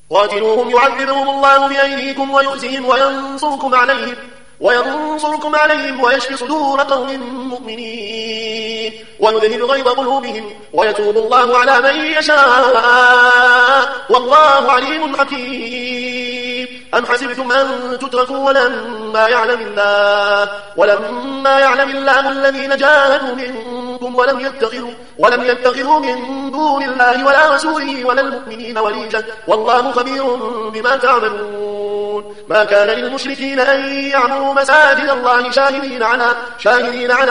قاتلوهم يعذبهم الله بأيديكم ويخزهم وينصركم عليهم ويشفي صدور قوم مؤمنين ويذهب غيظ قلوبهم ويتوب الله على من يشاء والله عليم حكيم. أم حسبتم أن تتركوا ولما يعلم الله الذين جاهدوا منكم ولم يتخذوا من دون الله ولا رسوله ولا المؤمنين وليجا والله خبير بما تعملون. ما كان للمشركين أن يعمروا مساجد الله شاهدين على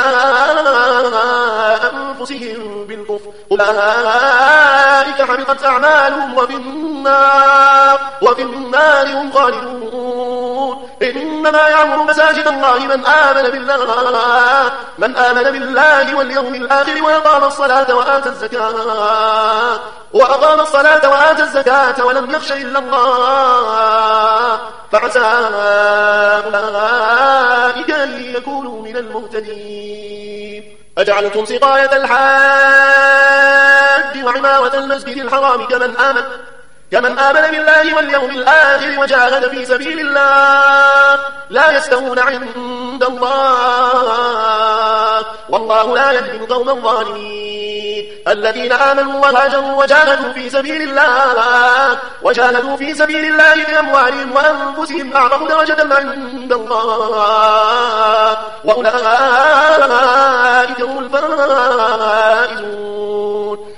أنفسهم بالكفر أولئك حبطت أعمالهم وفي النار هم خالدون. إنما يعمر مساجد الله من آمن بالله واليوم الآخر وأقام الصلاة وآتى الزكاة ولم يخش إلا الله فعسى أولئك أن يكونوا من المهتدين. أجعلتم سقاية الحاج وعمارة المسجد الحرام كمن آمن بالله واليوم الآخر وجاهد في سبيل الله لا يستوون عند الله والله لا يهدي القوم الظالمين. الذين آمنوا وهاجروا وجاهدوا في سبيل الله بأموالهم وأنفسهم أعظم درجة عند الله وأولئك هم الفائزون.